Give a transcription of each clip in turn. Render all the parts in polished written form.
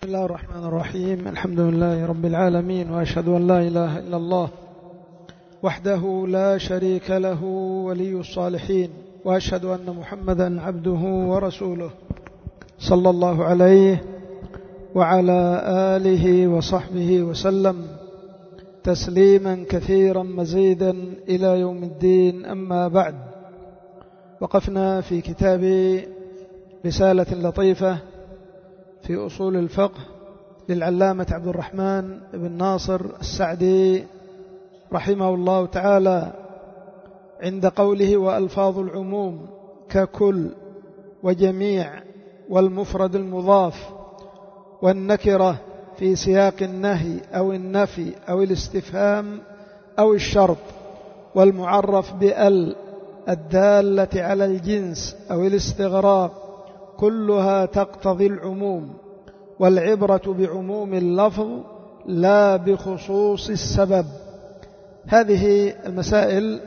بسم الله الرحمن الرحيم. الحمد لله رب العالمين، وأشهد أن لا إله إلا الله وحده لا شريك له ولي الصالحين، وأشهد أن محمدا عبده ورسوله صلى الله عليه وعلى آله وصحبه وسلم تسليما كثيرا مزيدا إلى يوم الدين. أما بعد، وقفنا في كتاب رسالة لطيفة في أصول الفقه للعلامة عبد الرحمن بن ناصر السعدي رحمه الله تعالى، عند قوله: وألفاظ العموم ككل وجميع والمفرد المضاف والنكرة في سياق النهي أو النفي أو الاستفهام أو الشرط، والمعرف بأل الدالة على الجنس أو الاستغراق، كلها تقتضي العموم، والعبرة بعموم اللفظ لا بخصوص السبب. هذه المسائل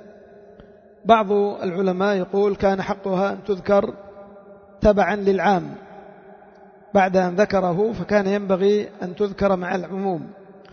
بعض العلماء يقول كان حقها أن تذكر تبعا للعام، بعد أن ذكره فكان ينبغي أن تذكر مع العموم،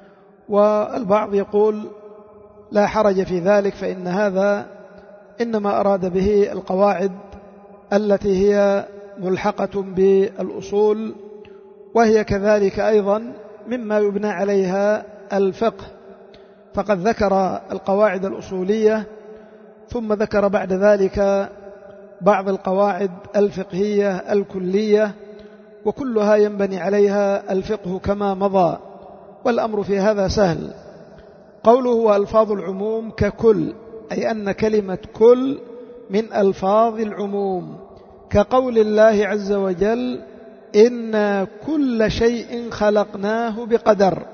والبعض يقول لا حرج في ذلك، فإن هذا إنما أراد به القواعد التي هي ملحقة بالأصول، وهي كذلك أيضا مما يبنى عليها الفقه، فقد ذكر القواعد الأصولية ثم ذكر بعد ذلك بعض القواعد الفقهية الكلية، وكلها ينبني عليها الفقه كما مضى، والأمر في هذا سهل. قوله وألفاظ العموم ككل، أي أن كلمة كل من ألفاظ العموم، كقول الله عز وجل: إنا كل شيء خلقناه بقدر.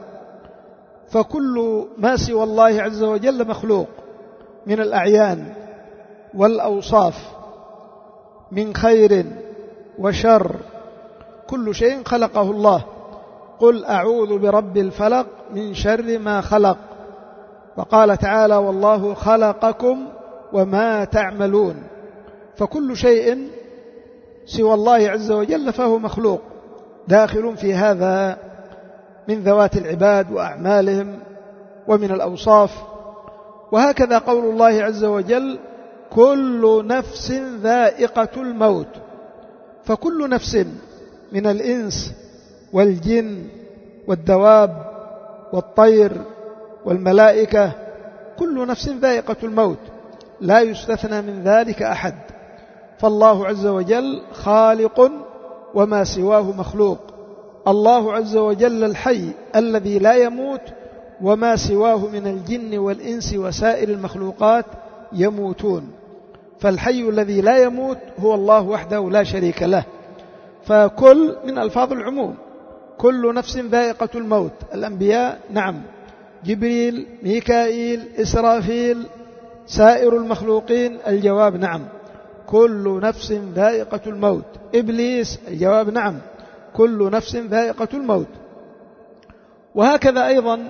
فكل ما سوى الله عز وجل مخلوق من الأعيان والأوصاف، من خير وشر، كل شيء خلقه الله. قل أعوذ برب الفلق من شر ما خلق. وقال تعالى: والله خلقكم وما تعملون. فكل شيء سوى الله عز وجل فهو مخلوق، داخل في هذا من ذوات العباد وأعمالهم ومن الأوصاف. وهكذا قول الله عز وجل: كل نفس ذائقة الموت. فكل نفس من الإنس والجن والدواب والطير والملائكة، كل نفس ذائقة الموت، لا يستثنى من ذلك أحد. فالله عز وجل خالق وما سواه مخلوق. الله عز وجل الحي الذي لا يموت، وما سواه من الجن والإنس وسائر المخلوقات يموتون. فالحي الذي لا يموت هو الله وحده لا شريك له. فكل من ألفاظ العموم، كل نفس ذائقة الموت. الأنبياء نعم، جبريل، ميكائيل، إسرافيل، سائر المخلوقين. الجواب نعم، كل نفس ذائقة الموت. إبليس، الجواب نعم، كل نفس ذائقة الموت. وهكذا أيضا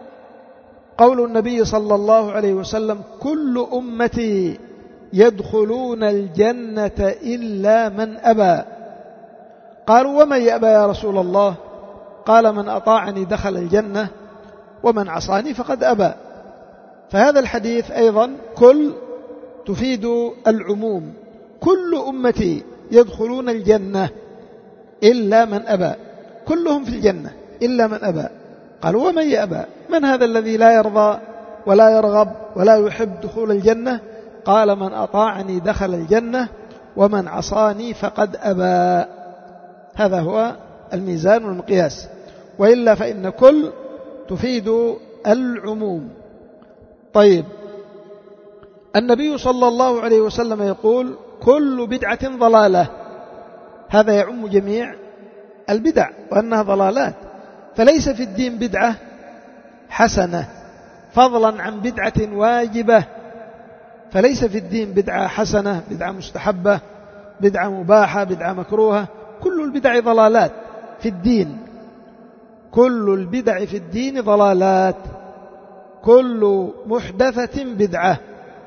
قول النبي صلى الله عليه وسلم: كل أمتي يدخلون الجنة إلا من أبى. قالوا: ومن يأبى يا رسول الله؟ قال: من أطاعني دخل الجنة، ومن عصاني فقد أبى. فهذا الحديث أيضا كل تفيد العموم، كل أمتي يدخلون الجنة إلا من أبى، كلهم في الجنة إلا من أبى. قالوا: ومن يأبى؟ من هذا الذي لا يرضى ولا يرغب ولا يحب دخول الجنة؟ قال: من أطاعني دخل الجنة، ومن عصاني فقد أبى. هذا هو الميزان والمقياس، وإلا فإن كل تفيد العموم. طيب، النبي صلى الله عليه وسلم يقول: كل بدعة ضلالة. هذا يعم جميع البدع وأنها ضلالات، فليس في الدين بدعة حسنة فضلا عن بدعة واجبة. فليس في الدين بدعة حسنة، بدعة مستحبة، بدعة مباحة، بدعة مكروهة. كل البدع ضلالات في الدين، كل البدع في الدين ضلالات، كل محدثة بدعة،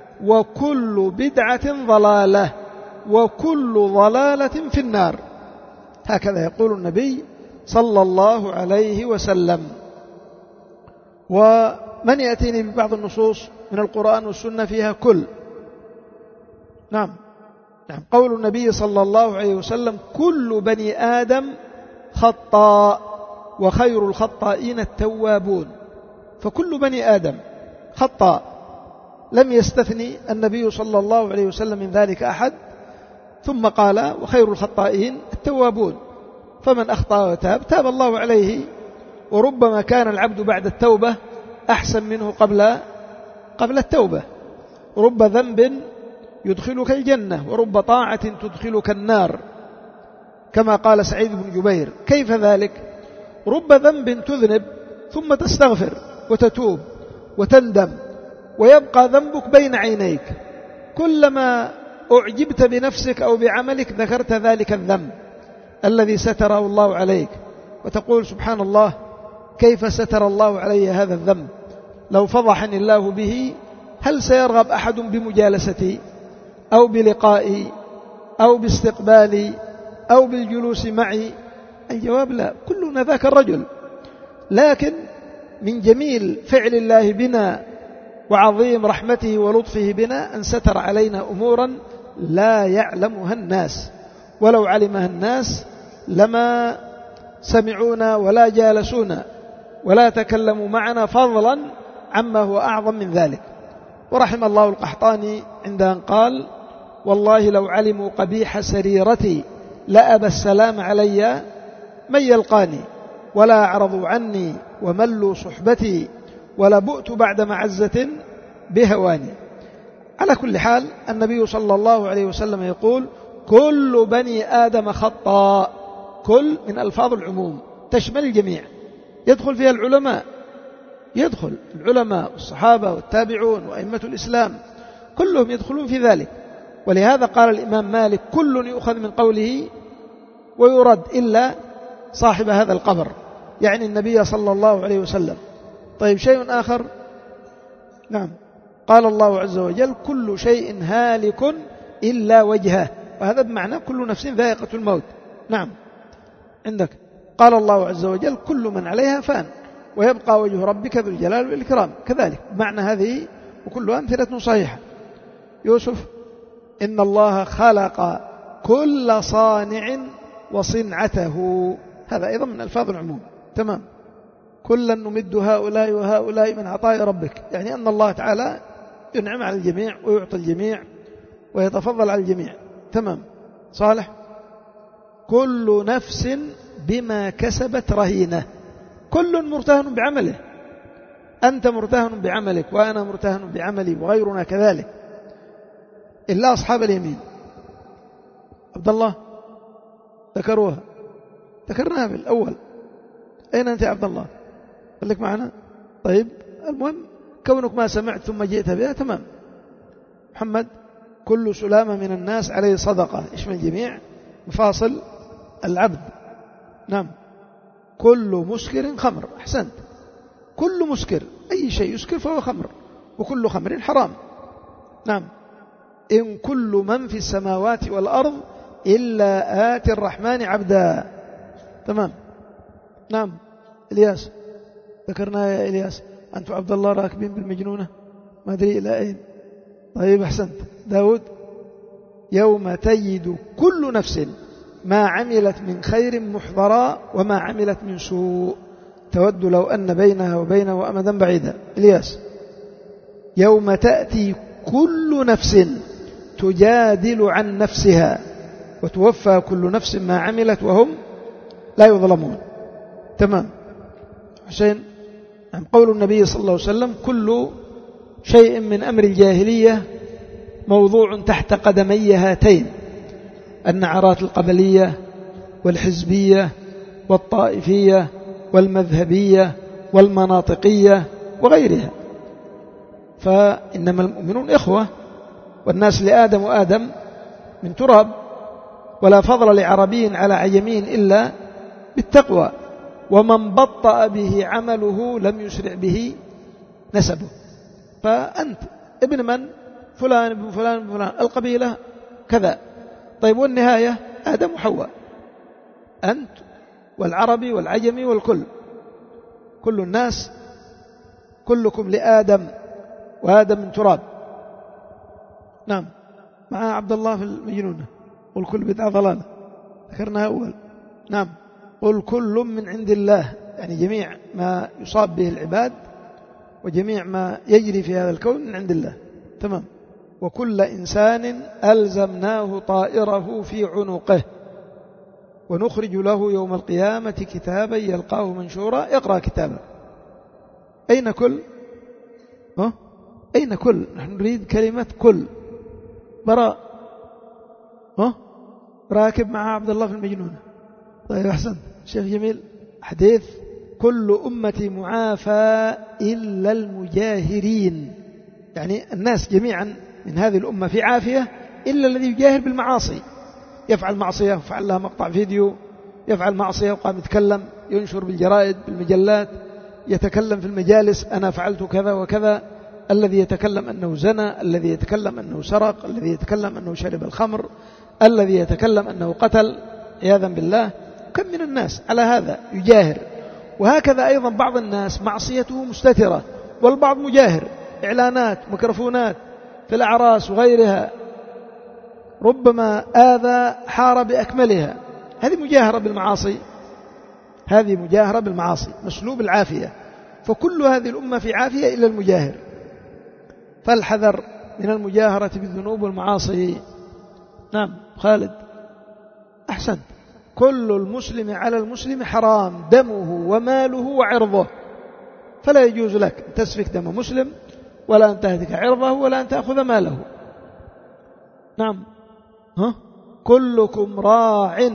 وكل بدعة ضلالة، وكل ضلالة في النار. هكذا يقول النبي صلى الله عليه وسلم. ومن يأتيني ببعض النصوص من القرآن والسنة فيها كل. نعم قول النبي صلى الله عليه وسلم: كل بني آدم خطاء وخير الخطائين التوابون. فكل بني آدم خطاء، لم يستثني النبي صلى الله عليه وسلم من ذلك أحد، ثم قال: وخير الخطائين التوابون. فمن أخطأ وتاب تاب الله عليه. وربما كان العبد بعد التوبة أحسن منه قبل التوبة. رب ذنب يدخلك الجنة ورب طاعة تدخلك النار، كما قال سعيد بن جبير: كيف ذلك؟ رب ذنب تذنب ثم تستغفر وتتوب وتندم ويبقى ذنبك بين عينيك، كلما أعجبت بنفسك أو بعملك ذكرت ذلك الذنب الذي ستره الله عليك، وتقول: سبحان الله، كيف ستر الله علي هذا الذنب؟ لو فضحني الله به هل سيرغب أحد بمجالستي أو بلقائي أو باستقبالي أو بالجلوس معي؟ الجواب لا، كلنا ذاك الرجل. لكن من جميل فعل الله بنا وعظيم رحمته ولطفه بنا أن ستر علينا أمورا لا يعلمها الناس، ولو علمها الناس لما سمعونا ولا جالسونا ولا تكلموا معنا، فضلا عما هو أعظم من ذلك. ورحم الله القحطاني عند أن قال: والله لو علموا قبيح سريرتي لأبى السلام علي من يلقاني، ولا أعرضوا عني وملوا صحبتي، ولا بؤت بعد معزة بهواني. على كل حال، النبي صلى الله عليه وسلم يقول: كل بني آدم خطاء. كل من ألفاظ العموم تشمل الجميع، يدخل فيها العلماء والصحابة والتابعون وأئمة الإسلام، كلهم يدخلون في ذلك. ولهذا قال الإمام مالك: كل يؤخذ من قوله ويرد إلا صاحب هذا القبر، يعني النبي صلى الله عليه وسلم. طيب، شيء آخر. نعم، قال الله عز وجل: كل شيء هالك إلا وجهه، وهذا بمعنى كل نفس ذائقة الموت. نعم، عندك قال الله عز وجل: كل من عليها فان ويبقى وجه ربك ذو الجلال والإكرام، كذلك بمعنى هذه، وكلها أمثلة صحيحة. يوسف: إن الله خلق كل صانع وصنعته، هذا أيضا من ألفاظ العموم. تمام، كلا نمد هؤلاء وهؤلاء من عطاء ربك، يعني أن الله تعالى ينعم على الجميع ويعطي الجميع ويتفضل على الجميع. تمام، صالح. كل نفس بما كسبت رهينة، كل مرتهن بعمله، أنت مرتهن بعملك وأنا مرتهن بعملي وغيرنا كذلك، إلا أصحاب اليمين. عبد الله، ذكرناها بالأول. أين أنت يا عبد الله؟ خليك معنا. طيب، المهم كونك ما سمعت ثم جئت بها، تمام. محمد: كل سلامة من الناس عليه صدقة، يشمل الجميع، مفاصل العبد. نعم. كل مسكر خمر، أحسنت. كل مسكر، أي شيء يسكر فهو خمر، وكل خمر حرام. نعم. إن كل من في السماوات والأرض إلا آتي الرحمن عبدا. تمام. نعم. إلياس، ذكرنا يا إلياس. أنت عبد الله راكبين بالمجنونة، ما أدري إلى أين. طيب، أحسنت. داود: يوم تجد كل نفس ما عملت من خير محضرا وما عملت من سوء تود لو أن بينها وبينه أمدا بعيدا. إلياس: يوم تأتي كل نفس تجادل عن نفسها وتوفى كل نفس ما عملت وهم لا يظلمون. تمام. حسين: قول النبي صلى الله عليه وسلم: كل شيء من أمر الجاهلية موضوع تحت قدمي هاتين: النعرات القبلية والحزبية والطائفية والمذهبية والمناطقية وغيرها. فإنما المؤمنون إخوة، والناس لآدم وآدم من تراب، ولا فضل لعربي على عجمي إلا بالتقوى، ومن بطأ به عمله لم يسرع به نسبه. فأنت ابن من؟ فلان ابن فلان ابن فلان، القبيلة كذا. طيب، والنهاية آدم وحواء، أنت والعربي والعجمي والكل، كل الناس، كلكم لآدم وآدم من تراب. نعم. مع عبد الله في المجنونة قل كل بدعة ضلالة، ذكرناها أول. نعم. قل كل من عند الله، يعني جميع ما يصاب به العباد وجميع ما يجري في هذا الكون من عند الله. تمام. وكل إنسان ألزمناه طائره في عنقه ونخرج له يوم القيامة كتابا يلقاه منشورا اقرأ كتابه. أين كل؟ أين كل؟ نحن نريد كلمة كل. براء راكب مع عبد الله في المجنونة. طيب أحسن شيخ جميل. حديث كل أمتي معافى إلا المجاهرين، يعني الناس جميعا من هذه الأمة في عافية إلا الذي يجاهر بالمعاصي، يفعل معصية وفعل لها مقطع فيديو، يفعل معصية وقام يتكلم، ينشر بالجرائد بالمجلات، يتكلم في المجالس أنا فعلت كذا وكذا، الذي يتكلم أنه زنى، الذي يتكلم أنه سرق، الذي يتكلم أنه شرب الخمر، الذي يتكلم أنه قتل عياذا بالله. كم من الناس على هذا يجاهر. وهكذا أيضا بعض الناس معصيته مستترة والبعض مجاهر، إعلانات ميكروفونات في الأعراس وغيرها، ربما آذى حار بأكملها. هذه مجاهرة بالمعاصي، هذه مجاهرة بالمعاصي مسلوب العافية. فكل هذه الأمة في عافية إلا المجاهر، فالحذر من المجاهرة بالذنوب والمعاصي. نعم خالد أحسنت. كل المسلم على المسلم حرام دمه وماله وعرضه، فلا يجوز لك أن تسفك دم مسلم ولا أن تهتك عرضه ولا أن تأخذ ماله. نعم. كلكم راع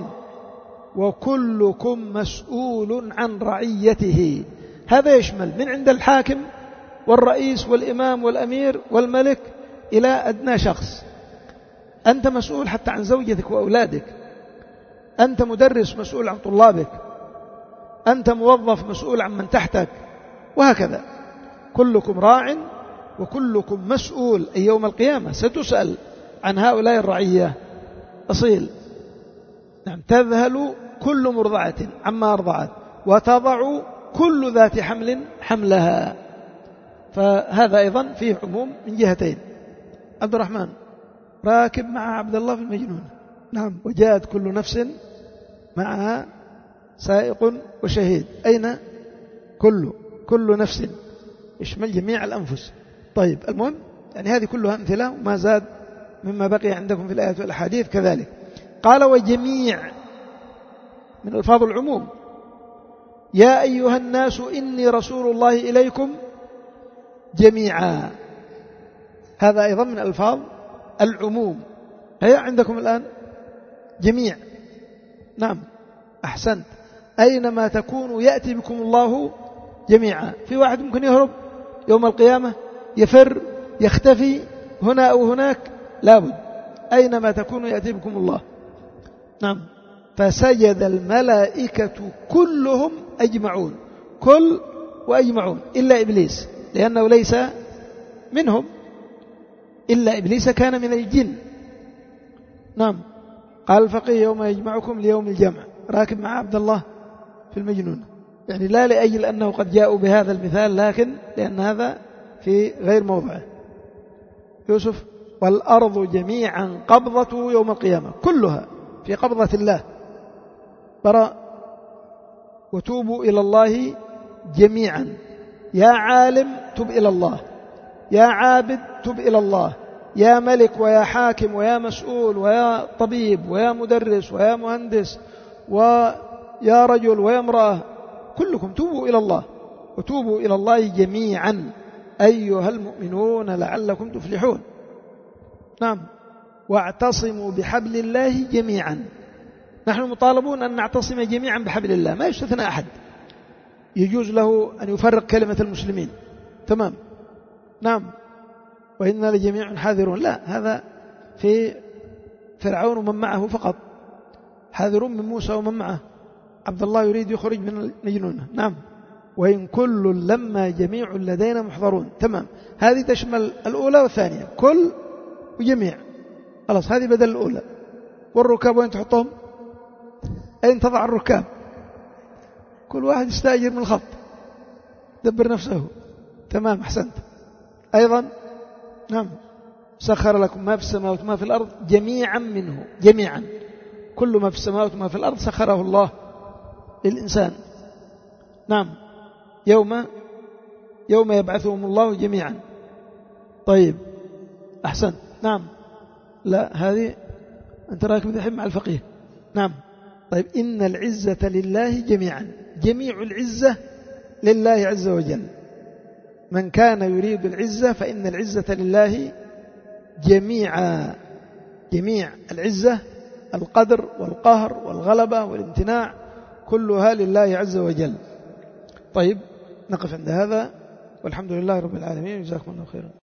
وكلكم مسؤول عن رعيته. هذا يشمل من عند الحاكم والرئيس والإمام والأمير والملك إلى أدنى شخص. أنت مسؤول حتى عن زوجتك وأولادك، أنت مدرس مسؤول عن طلابك، أنت موظف مسؤول عن من تحتك، وهكذا. كلكم راع وكلكم مسؤول، أي يوم القيامة ستسأل عن هؤلاء الرعية. أصيل. نعم. تذهل كل مرضعة عما أرضعت وتضع كل ذات حمل حملها. فهذا أيضا فيه عموم من جهتين. عبد الرحمن راكب مع عبد الله في المجنون. نعم. وجاءت كل نفس معها سائق وشهيد. أين كل نفس يشمل جميع الأنفس. طيب المهم يعني هذه كلها أمثلة وما زاد مما بقي عندكم في الآيات والأحاديث كذلك. قال وجميع من ألفاظ العموم. يا أيها الناس إني رسول الله إليكم جميعا، هذا أيضا من ألفاظ العموم. هي عندكم الآن جميع. نعم أحسنت. أينما تكونوا يأتي بكم الله جميعا. في واحد ممكن يهرب يوم القيامة، يفر، يختفي هنا أو هناك، لابد أينما تكونوا يأتي بكم الله. نعم. فسجد الملائكة كلهم أجمعون، كل وأجمعون إلا إبليس، لأنه ليس منهم، إلا إبليس كان من الجن. نعم. قال الفقيه يوم يجمعكم ليوم الجمع، راكب مع عبد الله في المجنون، يعني لا لأجل أنه قد جاءوا بهذا المثال، لكن لأن هذا في غير موضعه. يوسف والأرض جميعا قبضته يوم القيامة، كلها في قبضة الله. براء وتوبوا إلى الله جميعا. يا عالم تب إلى الله، يا عابد تب إلى الله، يا ملك ويا حاكم ويا مسؤول ويا طبيب ويا مدرس ويا مهندس ويا رجل ويا امرأة، كلكم توبوا إلى الله. وتوبوا إلى الله جميعا أيها المؤمنون لعلكم تفلحون. نعم. واعتصموا بحبل الله جميعا. نحن مطالبون أن نعتصم جميعا بحبل الله، ما يستثنى أحد، يجوز له أن يفرق كلمة المسلمين. تمام. نعم. وإنا لجميع حاذرون، لا، هذا في فرعون ومن معه فقط، حاذرون من موسى ومن معه. عبد الله يريد يخرج من المجنونة. نعم. وإن كل لما جميع لدينا محضرون. تمام. هذه تشمل الأولى والثانية، كل وجميع، خلاص هذه بدل الأولى. والركاب وين تحطهم؟ أين تضع الركاب؟ كل واحد يستأجر من الخط دبر نفسه. تمام، أحسنت. أيضا نعم، سخر لكم ما في السماوات وما في الأرض جميعا منه، جميعا، كل ما في السماوات وما في الأرض سخره الله للإنسان. نعم، يوم يبعثهم الله جميعا. طيب أحسنت. نعم، لا هذه أنت راكب الحين مع الفقيه. نعم. طيب إن العزة لله جميعا، جميع العزة لله عز وجل. من كان يريد العزة فإن العزة لله جميعا، جميع العزة، القدر والقهر والغلبة والامتناع كلها لله عز وجل. طيب نقف عند هذا، والحمد لله رب العالمين، جزاكم الله خيرا.